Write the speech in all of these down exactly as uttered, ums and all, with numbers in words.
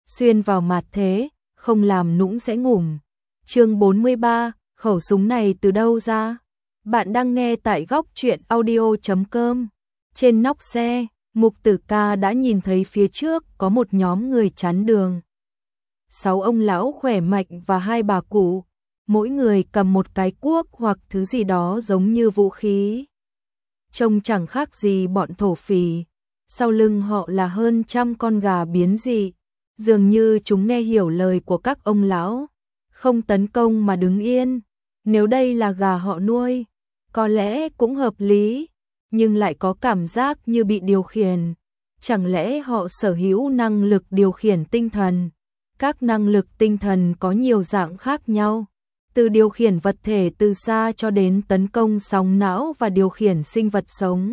xuyên vào mặt thế, không làm nũng sẽ ngủm. Chương bốn mươi ba, khẩu súng này từ đâu ra? Bạn đang nghe tại góc truyện audio chấm com. Trên nóc xe, Mục Tử Ca đã nhìn thấy phía trước có một nhóm người chắn đường. Sáu ông lão khỏe mạnh và hai bà cụ, mỗi người cầm một cái cuốc hoặc thứ gì đó giống như vũ khí. Trông chẳng khác gì bọn thổ phỉ. Sau lưng họ là hơn trăm con gà biến dị. Dường như chúng nghe hiểu lời của các ông lão, không tấn công mà đứng yên. Nếu đây là gà họ nuôi, có lẽ cũng hợp lý, nhưng lại có cảm giác như bị điều khiển. Chẳng lẽ họ sở hữu năng lực điều khiển tinh thần? Các năng lực tinh thần có nhiều dạng khác nhau, từ điều khiển vật thể từ xa cho đến tấn công sóng não và điều khiển sinh vật sống.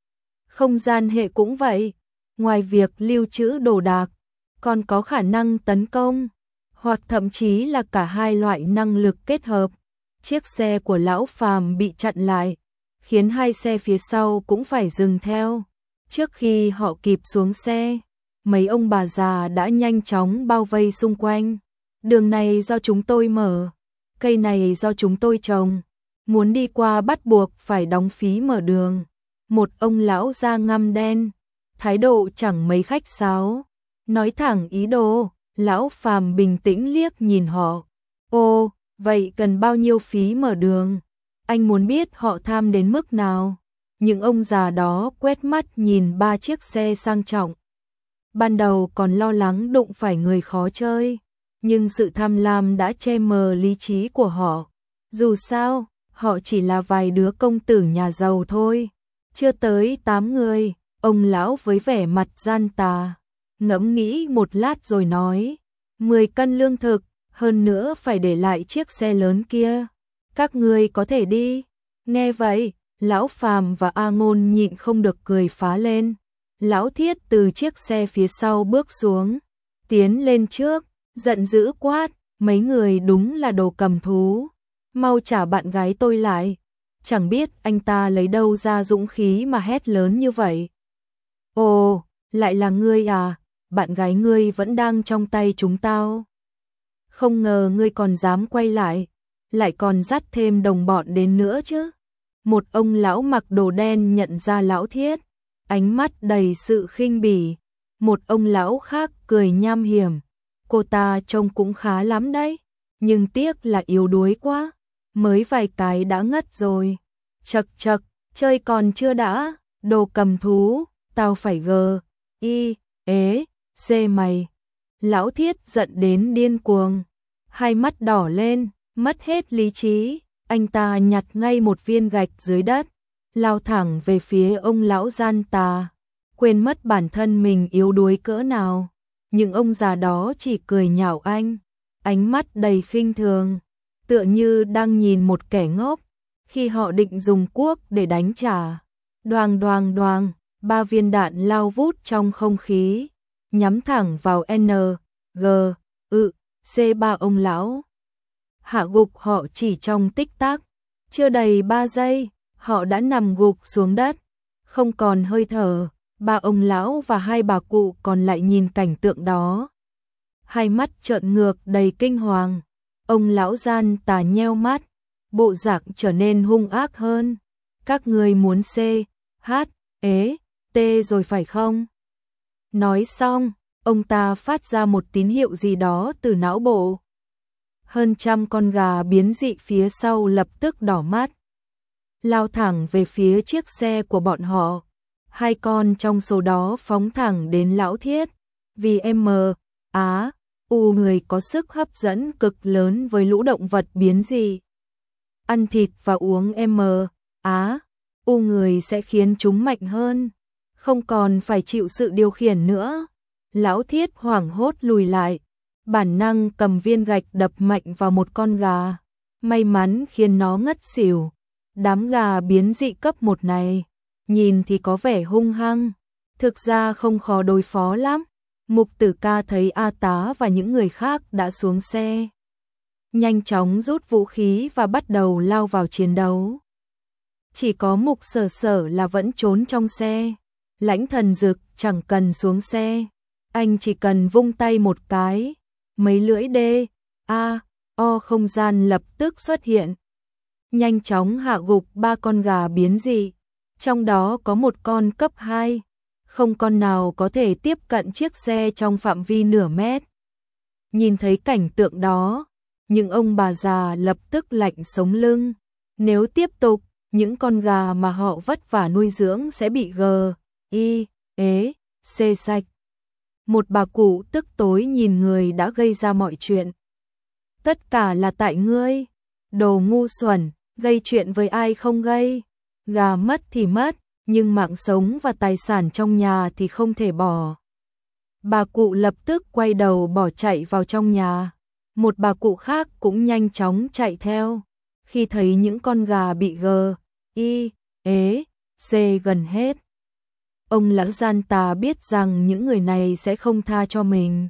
Không gian hệ cũng vậy, ngoài việc lưu trữ đồ đạc, còn có khả năng tấn công, hoặc thậm chí là cả hai loại năng lực kết hợp. Chiếc xe của lão Phàm bị chặn lại, khiến hai xe phía sau cũng phải dừng theo. Trước khi họ kịp xuống xe, mấy ông bà già đã nhanh chóng bao vây xung quanh. Đường này do chúng tôi mở, cây này do chúng tôi trồng, muốn đi qua bắt buộc phải đóng phí mở đường. Một ông lão da ngăm đen, thái độ chẳng mấy khách sáo, nói thẳng ý đồ. Lão Phàm bình tĩnh liếc nhìn họ. Ô, vậy cần bao nhiêu phí mở đường? Anh muốn biết họ tham đến mức nào? Những ông già đó quét mắt nhìn ba chiếc xe sang trọng. Ban đầu còn lo lắng đụng phải người khó chơi, nhưng sự tham lam đã che mờ lý trí của họ. Dù sao, họ chỉ là vài đứa công tử nhà giàu thôi, chưa tới tám người. Ông lão với vẻ mặt gian tà, ngẫm nghĩ một lát rồi nói, mười cân lương thực, hơn nữa phải để lại chiếc xe lớn kia. Các ngươi có thể đi. Nghe vậy, lão Phàm và A Ngôn nhịn không được cười phá lên. Lão Thiết từ chiếc xe phía sau bước xuống, tiến lên trước, giận dữ quát, mấy người đúng là đồ cầm thú, mau trả bạn gái tôi lại. Chẳng biết anh ta lấy đâu ra dũng khí mà hét lớn như vậy. Ồ, lại là ngươi à, bạn gái ngươi vẫn đang trong tay chúng tao. Không ngờ ngươi còn dám quay lại, lại còn dắt thêm đồng bọn đến nữa chứ. Một ông lão mặc đồ đen nhận ra lão Thiết, ánh mắt đầy sự khinh bỉ. Một ông lão khác cười nham hiểm, cô ta trông cũng khá lắm đấy, nhưng tiếc là yếu đuối quá, mới vài cái đã ngất rồi. Chậc chậc, chơi còn chưa đã, đồ cầm thú, tao phải gờ, y, ế, xê mày. Lão Thiết giận đến điên cuồng, hai mắt đỏ lên, mất hết lý trí. Anh ta nhặt ngay một viên gạch dưới đất, lao thẳng về phía ông lão gian tà, quên mất bản thân mình yếu đuối cỡ nào. Nhưng ông già đó chỉ cười nhạo anh, ánh mắt đầy khinh thường, tựa như đang nhìn một kẻ ngốc. Khi họ định dùng cuốc để đánh trả, đoàng đoàng đoàng, ba viên đạn lao vút trong không khí, nhắm thẳng vào N, G, ự, C ba ông lão. Hạ gục họ chỉ trong tích tắc, chưa đầy ba giây, họ đã nằm gục xuống đất, không còn hơi thở. Ba ông lão và hai bà cụ còn lại nhìn cảnh tượng đó, hai mắt trợn ngược đầy kinh hoàng. Ông lão gian tà nheo mắt, bộ dạng trở nên hung ác hơn. Các ngươi muốn C, H, ế, T rồi phải không? Nói xong, ông ta phát ra một tín hiệu gì đó từ não bộ. Hơn trăm con gà biến dị phía sau lập tức đỏ mắt, lao thẳng về phía chiếc xe của bọn họ. Hai con trong số đó phóng thẳng đến lão Thiết, vì M, Á, U người có sức hấp dẫn cực lớn với lũ động vật biến dị. Ăn thịt và uống M, Á, U người sẽ khiến chúng mạnh hơn, không còn phải chịu sự điều khiển nữa. Lão Thiết hoảng hốt lùi lại, bản năng cầm viên gạch đập mạnh vào một con gà, may mắn khiến nó ngất xỉu. Đám gà biến dị cấp một này, nhìn thì có vẻ hung hăng, thực ra không khó đối phó lắm. Mục Tử Ca thấy A Tá và những người khác đã xuống xe, nhanh chóng rút vũ khí và bắt đầu lao vào chiến đấu. Chỉ có Mục Sở Sở là vẫn trốn trong xe. Lãnh Thần Dực chẳng cần xuống xe, Anh chỉ cần vung tay một cái, mấy lưỡi D, A, O không gian lập tức xuất hiện. Nhanh chóng hạ gục ba con gà biến dị, trong đó có một con cấp hai, không con nào có thể tiếp cận chiếc xe trong phạm vi nửa mét. Nhìn thấy cảnh tượng đó, những ông bà già lập tức lạnh sống lưng. Nếu tiếp tục, những con gà mà họ vất vả nuôi dưỡng sẽ bị G, I, ế, xê sạch. Một bà cụ tức tối nhìn người đã gây ra mọi chuyện. Tất cả là tại ngươi, đồ ngu xuẩn, gây chuyện với ai không gây. Gà mất thì mất, nhưng mạng sống và tài sản trong nhà thì không thể bỏ. Bà cụ lập tức quay đầu bỏ chạy vào trong nhà. Một bà cụ khác cũng nhanh chóng chạy theo. Khi thấy những con gà bị G, I, ế, C gần hết, ông lão gian tà biết rằng những người này sẽ không tha cho mình.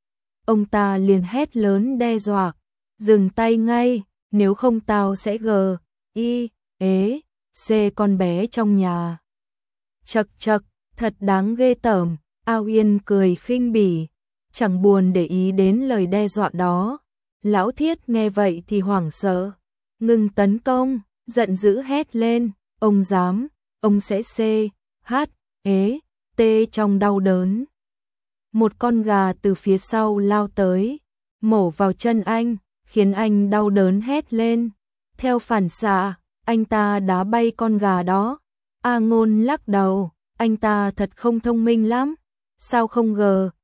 Ông ta liền hét lớn đe dọa, dừng tay ngay, nếu không tao sẽ G, I, ế, C con bé trong nhà. Chậc chậc, thật đáng ghê tởm. Ao Yên cười khinh bỉ, chẳng buồn để ý đến lời đe dọa đó. Lão Thiết nghe vậy thì hoảng sợ, ngừng tấn công, giận dữ hét lên, ông dám, ông sẽ C, H, ế, T trong đau đớn. Một con gà từ phía sau lao tới, mổ vào chân anh, khiến anh đau đớn hét lên. Theo phản xạ, anh ta đá bay con gà đó. A Ngôn lắc đầu, anh ta thật không thông minh lắm. Sao không G,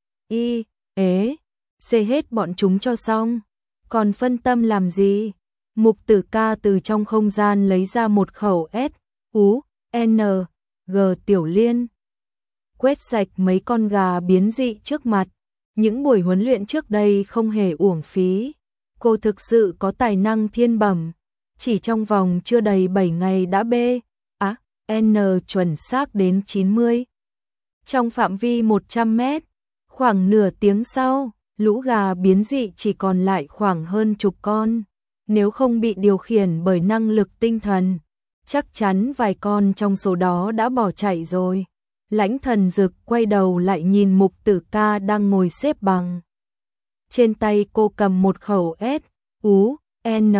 I, ế, C hết bọn chúng cho xong, còn phân tâm làm gì? Mục Tử Ca từ trong không gian lấy ra một khẩu S, U, N, G tiểu liên. Quét sạch mấy con gà biến dị trước mặt. Những buổi huấn luyện trước đây không hề uổng phí. Cô thực sự có tài năng thiên bẩm. Chỉ trong vòng chưa đầy bảy ngày đã B, A, N chuẩn xác đến chín mươi. Trong phạm vi một trăm mét, khoảng nửa tiếng sau, lũ gà biến dị chỉ còn lại khoảng hơn chục con. Nếu không bị điều khiển bởi năng lực tinh thần, chắc chắn vài con trong số đó đã bỏ chạy rồi. Lãnh Thần Dực quay đầu lại nhìn Mục Tử Ca đang ngồi xếp bằng. Trên tay cô cầm một khẩu S, U, N,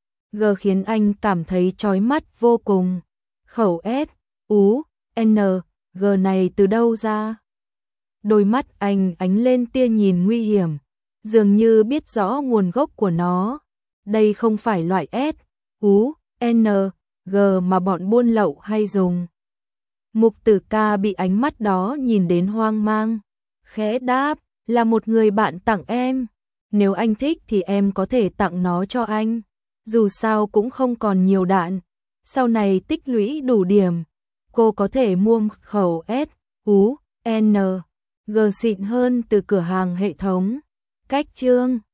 G khiến anh cảm thấy chói mắt vô cùng. Khẩu S, U, N, G này từ đâu ra? Đôi mắt anh ánh lên tia nhìn nguy hiểm, dường như biết rõ nguồn gốc của nó. Đây không phải loại S, U, N, G mà bọn buôn lậu hay dùng. Mục Tử Ca bị ánh mắt đó nhìn đến hoang mang, khẽ đáp, là một người bạn tặng em. Nếu anh thích thì em có thể tặng nó cho anh. Dù sao cũng không còn nhiều đạn. Sau này tích lũy đủ điểm, cô có thể mua khẩu S, U, N, G xịn hơn từ cửa hàng hệ thống. Cách chương